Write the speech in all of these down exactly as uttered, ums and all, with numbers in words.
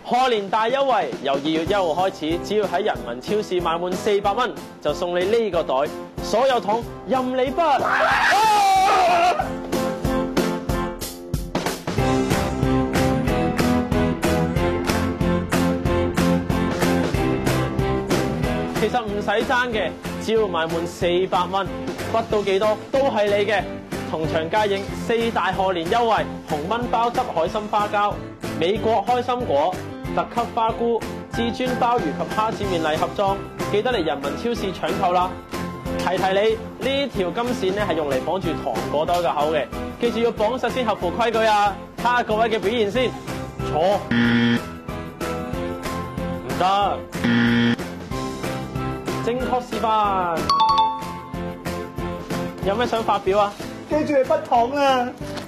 賀年大優惠，由二月一號開始，只要喺人民超市買滿四百蚊，就送你呢個袋，所有桶任你筆。啊其實唔使爭嘅，只要買滿四百蚊，筆到幾多都係你嘅。同場加映四大賀年優惠：紅炆鮑汁海參花膠、美國開心果、特級花菇、至尊鮑魚及蝦子麵禮盒裝，記得嚟人民超市搶購啦！提提你，呢條金線咧係用嚟綁住糖果袋嘅口嘅，記住要綁實先合乎規矩啊！睇下各位嘅表現先，坐，唔得。正確示範，有咩想發表啊？ 記住係不糖啊！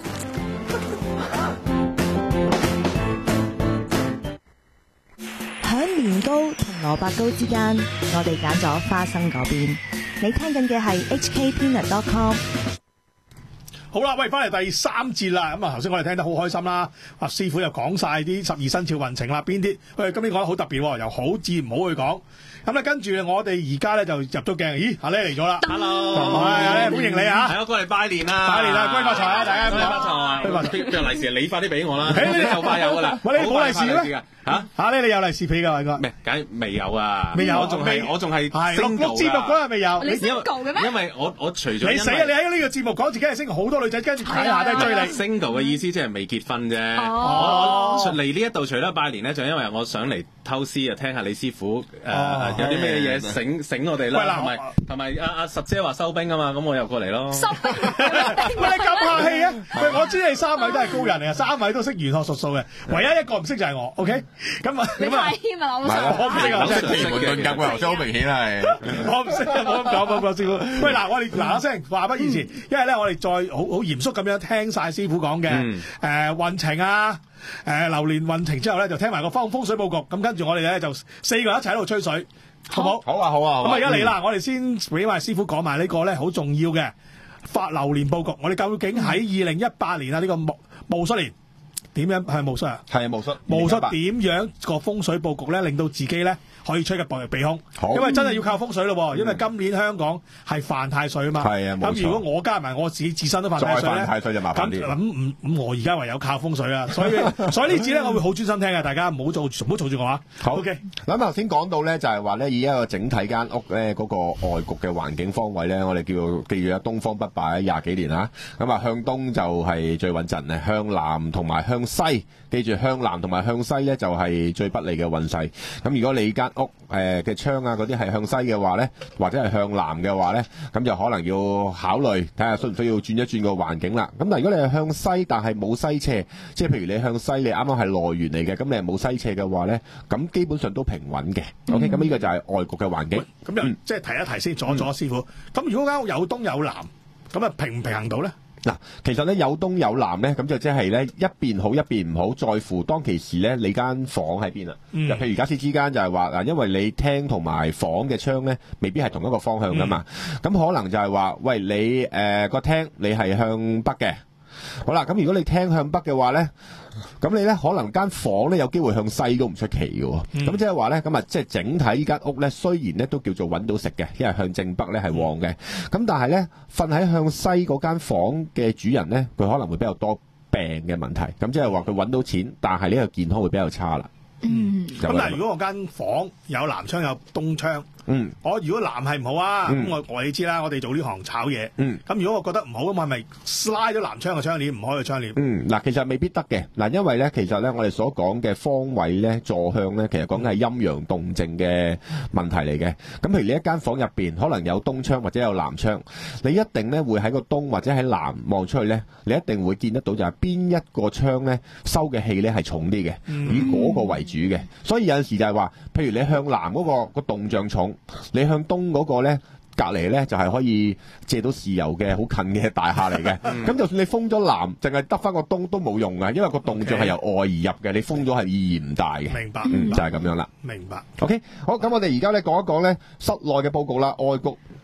響年糕同蘿蔔糕之間，我哋揀咗花生嗰邊。你聽緊嘅係 H K Peanut dot com。 好啦，喂，翻嚟第三節啦。咁啊，頭先我哋聽得好開心啦。阿師傅又講晒啲十二生肖運程啦，邊啲？喂，今年講得好特別喎，由好至唔好去講。咁咧，跟住我哋而家咧就入咗鏡。咦，阿叻嚟咗啦 ！Hello， 係阿叻，歡迎你啊！ 係我過嚟拜年啦！ 拜年啦，恭喜發財啊！大家恭喜發財啊！邊邊有利是？你快啲俾我啦！你就快有噶啦！ 喂，你冇利是咩？ 嚇嚇咧，你有利是俾㗎應該？ 咩？梗係未有啊！ 未有， 我仲係我仲係錄錄節目嗰日未有。 你 single 嘅咩？ 因為我我除咗你死啊！你喺呢個節目講自己係 single，好多女仔跟住睇下都係追你。 single 嘅意思即係未結婚啫。 哦， 我嚟呢一度除咗拜年咧，就因為我想嚟偷師啊，聽下李師傅誒有啲咩嘢醒醒我哋啦，同埋同埋阿阿實姐話收兵啊嘛，咁我又過嚟咯。 收兵， 喂，你咁客氣啊！喂，我知你三位都係高人嚟啊，三位都識玄學術數嘅，唯一一個唔識就係我。OK，咁啊， 你太謙啊！我我唔識啊， 真係奇門遁甲，頭先好明顯係。 我唔識啊，冇咁講，冇講師傅。喂，嗱，我哋嗱嗱聲話不宜遲，因為咧我哋再好好嚴肅咁樣聽晒師傅講嘅誒運程啊。誒流年運程之後咧，就聽埋個風風水佈局。咁跟住我哋咧就四個人一齊喺度吹水，好唔好？ 好啊，好啊。 咁啊，而家嚟啦，我哋先俾埋師傅講埋呢個咧好重要嘅發流年佈局。我哋究竟喺二零一八年啊呢個戊戊戌年點樣係戊戌啊？ 係戊戌。 戊戌點樣個風水佈局咧，令到自己咧可以出入避避凶？因為真係要靠風水咯。因為今年香港係犯太歲啊嘛。係啊，冇錯。咁如果我加埋我自己自身都犯太歲咧， 再犯太歲就麻煩啲。 咁咁咁，我而家唯有靠風水啊。所以所以呢次咧，我會好專心聽嘅，大家唔好做唔好嘈住我啊。 好。 OK。 咁頭先講到咧，就係話咧，以一個整體間屋咧嗰個外局嘅環境方位咧，我哋叫做記住啊，東方不敗廿幾年啊。咁啊，向東就係最穩陣嘅，向南同埋向西，記住向南同埋向西咧就係最不利嘅運勢。咁如果你間屋誒嘅窗啊嗰啲係向西嘅話咧，或者係向南嘅話咧，咁就可能要考慮睇下需唔需要轉一轉個環境啦。咁但係如果你係向西，但係冇西斜，即係譬如你向西，你啱啱係內緣嚟嘅，咁你係冇西斜嘅話咧，咁基本上都平穩嘅。嗯、OK，咁呢個就係外局嘅環境。 咁又、嗯、即係提一提先，阻一阻師傅。咁、嗯、如果間屋有東有南，咁啊平唔平衡到咧？ 嗱，其實咧有東有南咧，咁就即係咧一邊好一邊唔好，在乎當其時咧你間房喺邊啦。嗯、就譬如假設之間就係話嗱，因為你廳同埋房嘅窗咧，未必係同一個方向噶嘛，咁、嗯、可能就係話，喂你誒個廳你係向北嘅，好啦，咁如果你廳向北嘅話咧。咁你咧可能間房咧有機會向西都唔出奇嘅，咁、嗯、即係話咧，咁啊即係整體呢間屋咧，雖然咧都叫做揾到食嘅，因為向正北咧係旺嘅，咁、嗯、但係咧瞓喺向西嗰間房嘅主人咧，佢可能會比較多病嘅問題，咁即係話佢揾到錢，但係呢個健康會比較差啦。嗯， 咁但係如果我間房有南窗有東窗，嗯，我如果南係唔好啊，咁、嗯、我我你知啦，我哋做呢行炒嘢，嗯，咁如果我覺得唔好咁，係咪拉咗南窗嘅窗簾，唔開個窗簾？嗯， 嗱，其實未必得嘅，嗱，因為咧，其實咧，我哋所講嘅方位咧，坐向咧，其實講嘅係陰陽動靜嘅問題嚟嘅。咁譬如你一間房入邊可能有東窗或者有南窗，你一定咧會喺個東或者喺南望出去咧，你一定會見得到就係邊一個窗咧收嘅氣咧係重啲嘅，嗯、以嗰個為主嘅。所以有陣時就係話，譬如你向南嗰、嗰個、嗰個動像重，你向東嗰個咧隔離咧就係、是、可以借到豉油嘅好近嘅大廈嚟嘅。咁、嗯、就算你封咗南，淨係得翻個東都冇用嘅，因為個動像係由外而入嘅，你封咗係意義唔大嘅。 明白， 嗯、 明白就係、是、咁樣啦。 明白。 OK，好，咁我哋而家咧講一講咧室內嘅佈局啦，外局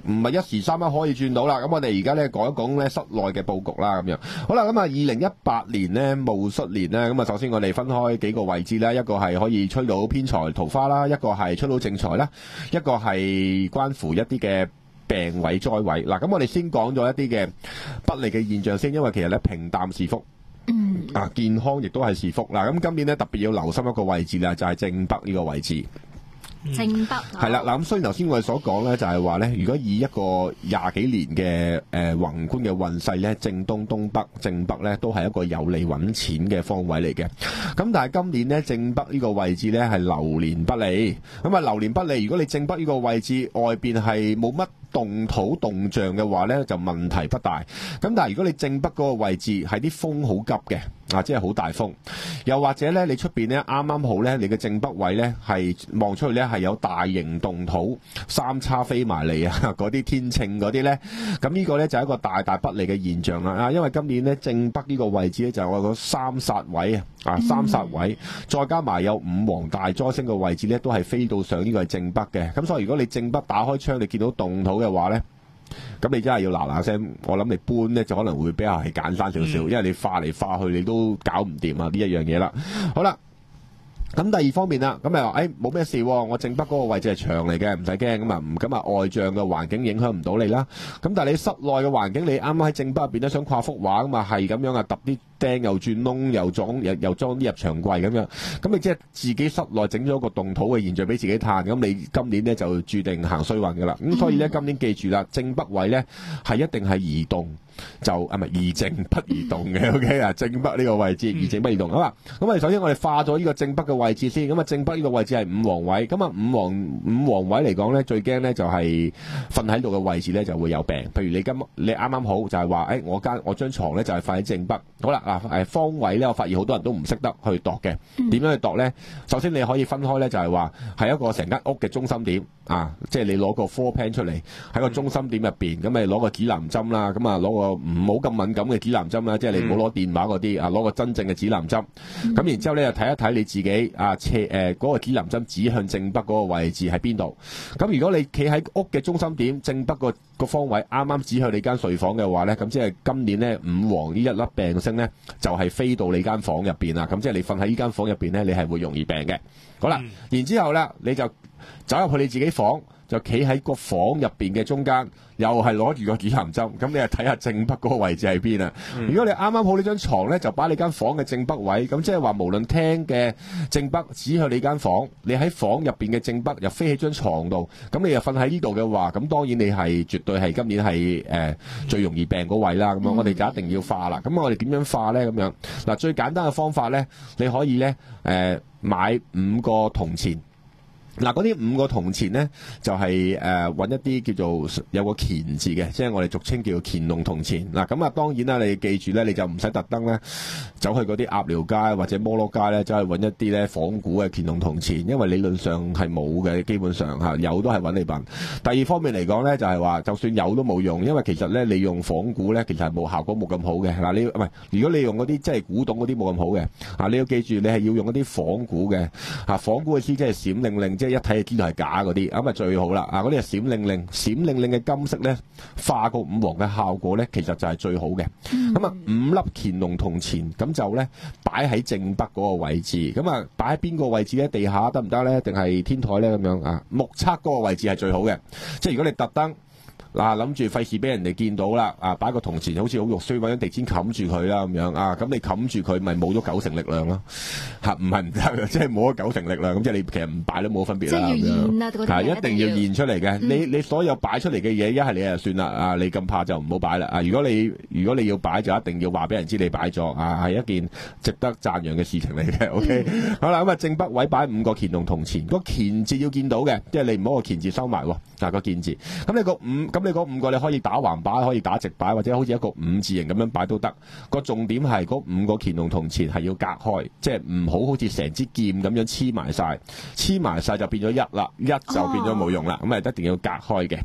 唔係一時三刻可以轉到啦。咁我哋而家咧講一講咧室內嘅佈局啦，咁樣好啦。咁啊，二零一八年呢，戊戌年呢，咁啊，首先我哋分開幾個位置啦，一個係可以吹到偏財桃花啦，一個係吹到正財啦，一個係關乎一啲嘅病位災位。嗱，咁我哋先講咗一啲嘅不利嘅現象先，因為其實咧平淡是福。嗯。啊，健康亦都係是福。嗱，咁今年咧特別要留心一個位置啦，就係正北呢個位置。 正北係啦，嗱咁雖然頭先我哋所講咧，就係話咧，如果以一個廿幾年嘅誒、呃、宏觀嘅運勢咧，正東、東北、正北咧，都係一個有利揾錢嘅方位嚟嘅。咁但係今年咧，正北呢個位置咧係流年不利。咁啊，流年不利，如果你正北呢個位置外邊係冇乜動土動象嘅話咧，就問題不大。咁但係如果你正北嗰個位置係啲風好急嘅。啊，即係好大風，又或者咧，你出邊咧啱啱好咧，你嘅正北位咧係望出去咧係有大型動土三叉飛埋嚟啊，嗰啲天秤嗰啲咧，咁呢個咧就係一個大大不利嘅現象啦。啊，因為今年咧正北呢個位置咧就係我個三煞位啊，啊三煞位，再加埋有五黃大災星嘅位置咧，都係飛到上呢個係正北嘅。咁所以如果你正北打開窗，你見到動土嘅話咧，咁你真係要嗱嗱聲，我諗你搬咧就可能會比較係簡單少少，因為你化嚟化去你都搞唔掂啊呢一樣嘢啦。好啦，咁第二方面啦，咁咪話誒冇咩事，我正北嗰個位置係牆嚟嘅，唔使驚咁啊，唔咁啊外象嘅環境影響唔到你啦。咁但係你室內嘅環境，你啱啱喺正北入邊都想掛幅畫咁啊，係咁樣啊，揼啲釘又轉窿又裝又又裝啲入牆櫃咁樣，咁你即係自己室內整咗個動土嘅現象俾自己嘆，咁你今年咧就注定行衰運噶啦。咁所以咧今年記住啦，正北位咧係一定係移動。就啊唔係宜靜不移動嘅 ，OK 啊，正北呢個位置宜靜不移動。好啦，咁我哋首先我哋化咗呢個正北嘅位置先。咁啊，正北呢個位置係五黃位。咁啊，五黃五黃位嚟講咧，最驚咧就係瞓喺度嘅位置咧就會有病。譬如你今你啱啱好就係話，誒我間我張床咧就係瞓喺正北。好啦，嗱誒方位咧，我發現好多人都唔識得去度嘅。點樣去度咧？首先你可以分開咧，就係話係一個成間屋嘅中心點啊，即係你攞個 floor plan 出嚟喺個中心點入邊，咁咪攞個指南針啦，咁啊攞個唔好咁敏感嘅指南針啦，即係你唔好攞電話嗰啲啊，攞個真正嘅指南針。咁、嗯、然之後咧，就睇一睇你自己啊斜誒嗰個指南針指向正北嗰個位置喺邊度。咁如果你企喺屋嘅中心點正北個個方位啱啱指向你間睡房嘅話咧，咁即係今年咧五黃呢一粒病星咧就係、是、飛到你間房入邊啦。咁即係你瞓喺呢間房入邊咧，你係會容易病嘅。好啦，嗯、然之後咧你就走入去你自己房。就企喺個房入邊嘅中間，又係攞住個指南針，咁你就睇下正北嗰個位置喺邊啊？嗯、如果你啱啱好呢張床咧，就擺你間房嘅正北位，咁即係話無論廳嘅正北指向你間房，你喺房入邊嘅正北又飛喺張床度，咁你又瞓喺呢度嘅話，咁當然你係絕對係今年係誒、呃、最容易病嗰位啦。咁樣、嗯、我哋就一定要化啦。咁我哋點樣化咧？咁樣嗱，最簡單嘅方法咧，你可以咧誒、呃、買五個銅錢。嗱，嗰啲五個銅錢咧，就係誒揾一啲叫做有個乾字嘅，即係我哋俗稱叫做乾隆銅錢。嗱，咁啊當然啦，你記住咧，你就唔使特登咧走去嗰啲鴨寮街或者摩羅街咧，走去揾一啲咧仿古嘅乾隆銅錢，因為理論上係冇嘅，基本上嚇有都係揾你笨。第二方面嚟講咧，就係話就算有都冇用，因為其實咧你用仿古咧，其實係冇效果冇咁好嘅。嗱，你唔係如果你用嗰啲即係古董嗰啲冇咁好嘅，啊你要記住你係要用一啲仿古嘅，嚇仿古嘅意思即係閃靈靈，即係一睇就知道係假嗰啲，咁啊最好啦！啊嗰啲係閃靈靈、閃靈靈嘅金色咧，化個五黃嘅效果咧，其實就係最好嘅。咁啊、嗯、五粒乾隆銅錢，咁就咧擺喺正北嗰個位置。咁啊擺喺邊個位置咧？地下得唔得咧？定係天台咧？咁樣啊？目測嗰個位置係最好嘅。即係如果你特登。嗱，諗住費事俾人哋見到啦，啊，擺個銅錢好似好肉酸，揾張地氈冚住佢啦咁樣啊，咁你冚住佢咪冇咗九成力量咯，嚇唔係唔得嘅，即係冇咗九成力量，咁即係你其實唔擺都冇分別啦。即係要現啊，嗰啲係一定要現出嚟嘅。嗯、你你所有擺出嚟嘅嘢，一係你就算啦，啊，你咁怕就唔好擺啦。啊，如果你如果你要擺，就一定要話俾人知你擺咗，啊，係一件值得讚揚嘅事情嚟嘅。OK，、嗯、好啦，咁啊正北位擺五個乾隆銅錢，個乾字要見到嘅，即係你唔好個乾字收埋喎，嗱個建字。咁你個五咁。你嗰五個你可以打橫擺，可以打直擺，或者好似一個五字形咁樣擺都得。個重點係嗰五個乾隆銅錢係要隔開，即係唔好好似成支劍咁樣黐埋晒，黐埋晒就變咗一啦，一就變咗冇用啦。咁啊、哦、一定要隔開嘅。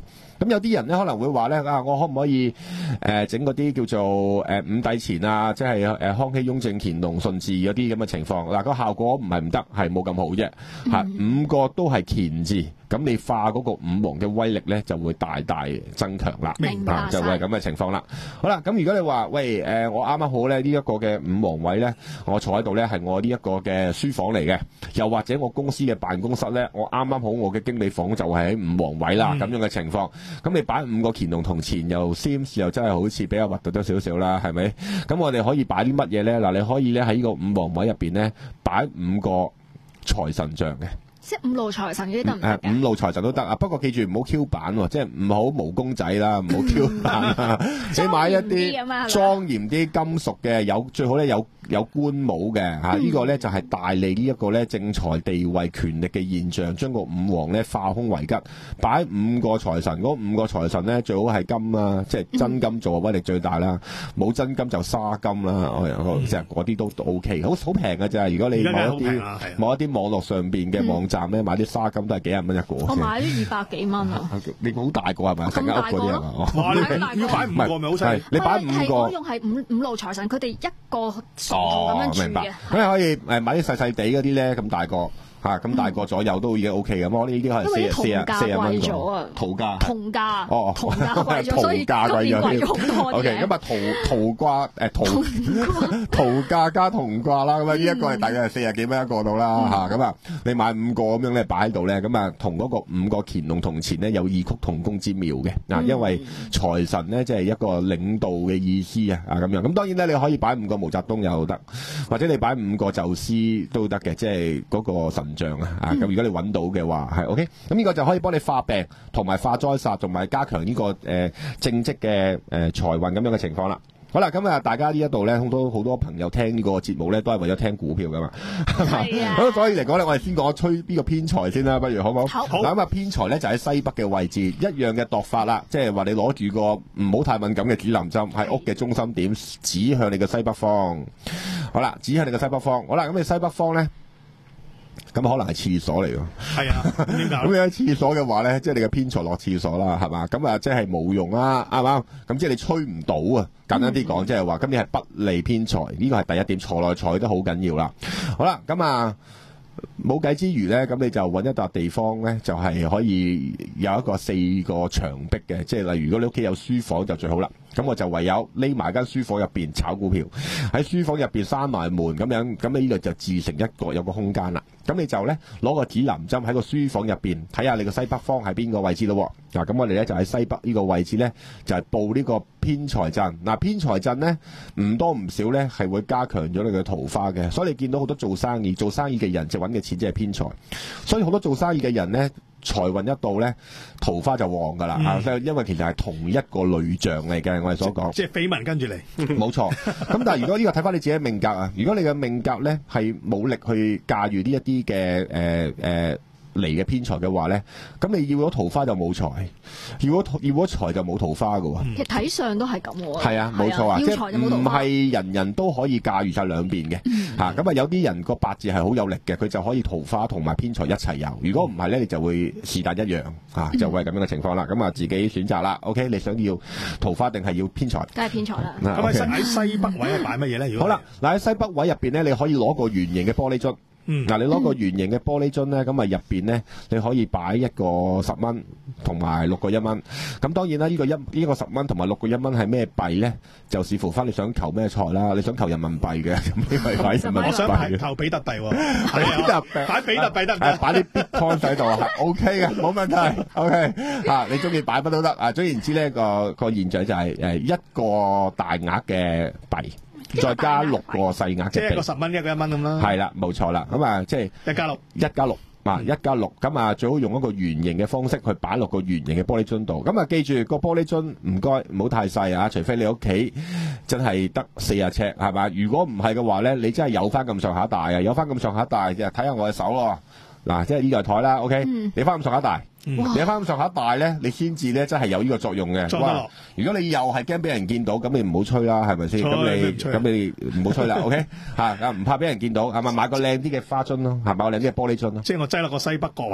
咁有啲人咧可能會話咧啊，我可唔可以誒整嗰啲叫做誒、呃、五帝錢啊，即係誒康熙、雍正、乾隆、順治嗰啲咁嘅情況嗱，個效果唔係唔得，係冇咁好啫，係、嗯、五個都係乾字。咁你化嗰個五黃嘅威力咧，就會大大增強啦。 明白， 就係咁嘅情況啦。好啦，咁如果你話喂誒、呃，我啱啱好咧呢一、這個嘅五黃位咧，我坐喺度咧係我呢一個嘅書房嚟嘅，又或者我公司嘅辦公室咧，我啱啱好我嘅經理房就係喺五黃位啦，咁、嗯、樣嘅情況。咁你擺五個乾隆銅錢又 seems 又真係好似比較核突咗少少啦，係咪？咁我哋可以擺啲乜嘢咧？嗱，你可以咧喺呢個五黃位入邊咧擺五個財神像嘅。 即係五路財神嗰啲得唔得？ 五路財神都得啊，不過記住唔好 Q 版喎，即係唔好毛公仔啦，唔好 Q 版。你買一啲莊嚴啲金屬嘅，有最好咧有有官帽嘅嚇，呢、嗯、個咧就係大利呢一個咧正財地位權力嘅現象，將個五黃咧化凶為吉，擺五個財神，嗰五個財神咧最好係金啦，即係真金做威力最大啦，冇、嗯、真金就沙金啦，即係嗰啲都 O K， 好好平㗎咋，如果你某一啲某一啲網絡上邊嘅網站咧、嗯、買啲沙金都係幾廿蚊一個。我買咗二百幾蚊啊！ 你好大個係咪？成間屋嗰啲係嘛？ 哇！你要擺五個咪好犀利？ 你擺五個， 我用係五五路財神，佢哋一個咁哦， 樣明白。咁你可以誒買啲細細地嗰啲咧，咁大個。嚇咁大個左右都已經 O K 嘅，咁我呢啲係四四啊四啊蚊個，桃價， 銅價， 哦， 銅價貴咗，所以今年貴咗好多嘅。 O K， 咁啊桃桃瓜誒桃桃價加銅掛啦，咁啊呢一個係大約係四十幾蚊一個到啦嚇，咁啊你買五個咁樣咧擺喺度咧，咁啊同嗰個五個乾隆銅錢咧有異曲同工之妙嘅嗱，因為財神咧即係一個領導嘅意思啊啊咁樣，咁當然咧你可以擺五個毛澤東又得，或者你擺五個宙斯都得嘅，即係嗰個神像啊，啊咁如果你揾到嘅話係 OK， 咁呢個就可以幫你化病同埋化災煞，同埋加強呢、這個誒、呃、正職嘅誒財運咁樣嘅情況啦。好啦，咁啊大家呢一度咧好多好多朋友聽呢個節目咧都係為咗聽股票噶嘛，係啊。咁所以嚟講咧，我哋先講吹呢個偏財先啦，不如好唔好？好。嗱咁啊偏財咧就喺西北嘅位置，一樣嘅度法啦，即係話你攞住個唔好太敏感嘅指南針喺屋嘅中心點指向你嘅西北方。好啦，指向你嘅西北方。好啦，咁你西北方咧。咁可能係廁所嚟喎， 係啊， 咁你喺廁所嘅話咧，即係你嘅偏財落廁所啦，係嘛？咁啊，即係冇用啦，啱唔啱？咁即係你吹唔到啊！簡單啲講，即係話今年係不利偏財，呢個係第一點，財內財都好緊要啦。好啦，咁啊冇計之餘咧，咁你就揾一笪地方咧，就係、是、可以有一個四個牆壁嘅，即係例如如果你屋企有書房就最好啦。咁我就唯有匿埋間書房入邊炒股票，喺書房入邊閂埋門咁樣，咁你呢度就自成一個有個空間啦。咁你就咧攞個指南針喺個書房入邊睇下你個西北方係邊個位置咯。嗱，咁我哋咧就喺西北呢個位置咧就係、是、報呢個偏財陣。嗱，偏財陣咧唔多唔少咧係會加強咗你嘅桃花嘅，所以你見到好多做生意做生意嘅人就揾嘅錢即係偏財，所以好多做生意嘅人咧。財運一到咧，桃花就旺噶啦，啊、嗯！因為其實係同一個類象嚟嘅，我哋所講。 即係緋聞跟住嚟， 冇錯。咁但係如果呢個睇翻你自己嘅命格啊，如果你嘅命格咧係冇力去駕馭呢一啲嘅誒誒。呃呃嚟嘅偏財嘅話咧，咁你要咗桃花就冇財，要咗要咗財就冇桃花噶喎。 其實睇相都係咁喎。 係啊，冇錯啊， 即係唔係人人都可以駕馭晒兩邊嘅嚇。咁、嗯、啊有啲人個八字係好有力嘅，佢就可以桃花同埋偏財一齊有。如果唔係咧，你就會是但一樣嚇、啊，就會係咁樣嘅情況啦。咁啊自己選擇啦。OK， 你想要桃花定係要偏財？ 梗係偏財啦。 咁喺喺西北位係擺乜嘢咧？ 好啦，嗱喺西北位入邊咧，你可以攞個圓形嘅玻璃樽。嗯，嗱，你攞個圓形嘅玻璃樽咧，咁啊入邊咧，你可以擺一個十蚊同埋六個一蚊。咁當然啦，呢個一呢個十蚊同埋六個一蚊係咩幣咧？就視乎翻你想求咩財啦。你想求人民幣嘅，咁呢個擺人民幣。 我想求比特幣喎，係啊，擺比特幣得唔得？ 擺啲 Bitcoin 喺度係 OK 嘅，冇問題。OK 啊，你中意擺乜都得啊。總言之咧，個個現象就係誒一個大額嘅幣。再加六個細額， 即係一個十蚊，一個一蚊咁啦。 係啦，冇錯啦。咁啊，即係一加六， 一加六啊，一加六。咁啊，最好用一個圓形嘅方式去擺落個圓形嘅玻璃樽度。咁啊，記住個玻璃樽唔該唔好太細啊，除非你屋企真係得四十尺，係嘛？如果唔係嘅話咧，你真係有翻咁上下大啊，有翻咁上下大嘅，睇下我嘅手咯。嗱，即係呢個台啦 ，OK，、嗯、你翻咁上下大。嗯、你翻咁上下大咧，你先至咧真係有呢個作用嘅。哇！如果你又係驚俾人見到，咁你唔好吹啦，係咪先？咁你咁你唔好吹啦，OK？嚇啊，唔怕俾人見到，係咪買個靚啲嘅花樽咯？係買個靚啲嘅玻璃樽咯？ 即係我擠落個西北角位。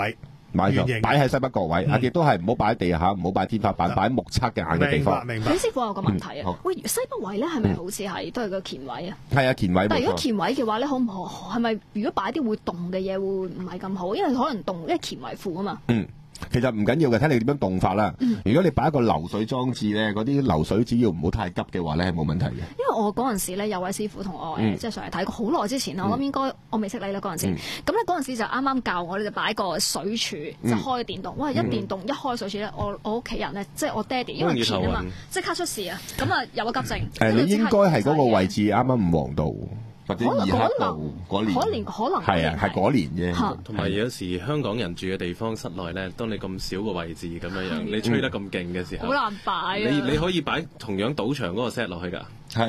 買圓形咗擺喺西北角位， 嗯啊亦都係唔好擺喺地下，唔好擺天花板，擺喺目測嘅眼嘅地方。 明白。 李師傅有個問題嗯好啊，喂，西北位咧係咪好似係都係個乾位啊？ 係啊，乾位冇錯。 但係如果乾位嘅話咧，可唔可係咪如果擺啲會動嘅嘢會唔係咁好？因為可能動，因為乾為負啊嘛。 嗯。其實唔緊要嘅，睇你點樣動法啦。如果你擺一個流水裝置咧，嗰啲流水只要唔好太急嘅話咧，係冇問題嘅。 因為我嗰陣時咧有位師傅同我誒、 嗯即係上嚟睇過，好耐之前啦，我諗應該我未識你啦嗰陣時。咁咧嗰陣時就啱啱教我咧就擺個水柱就開電動，哇！一電動一開水柱咧，我我屋企人咧即係我爹哋因為乾啊嘛，即刻出事啊！咁啊有個急症。 誒，你應該係嗰個位置啱啱五黃道或者二黑道嗰年， 可能可能係啊，係嗰年啫。 同埋有時香港人住嘅地方室內咧，當你咁少個位置咁樣樣，你吹得咁勁嘅時候， 好難擺啊！ 你你可以擺同樣賭場嗰個 set 落去㗎。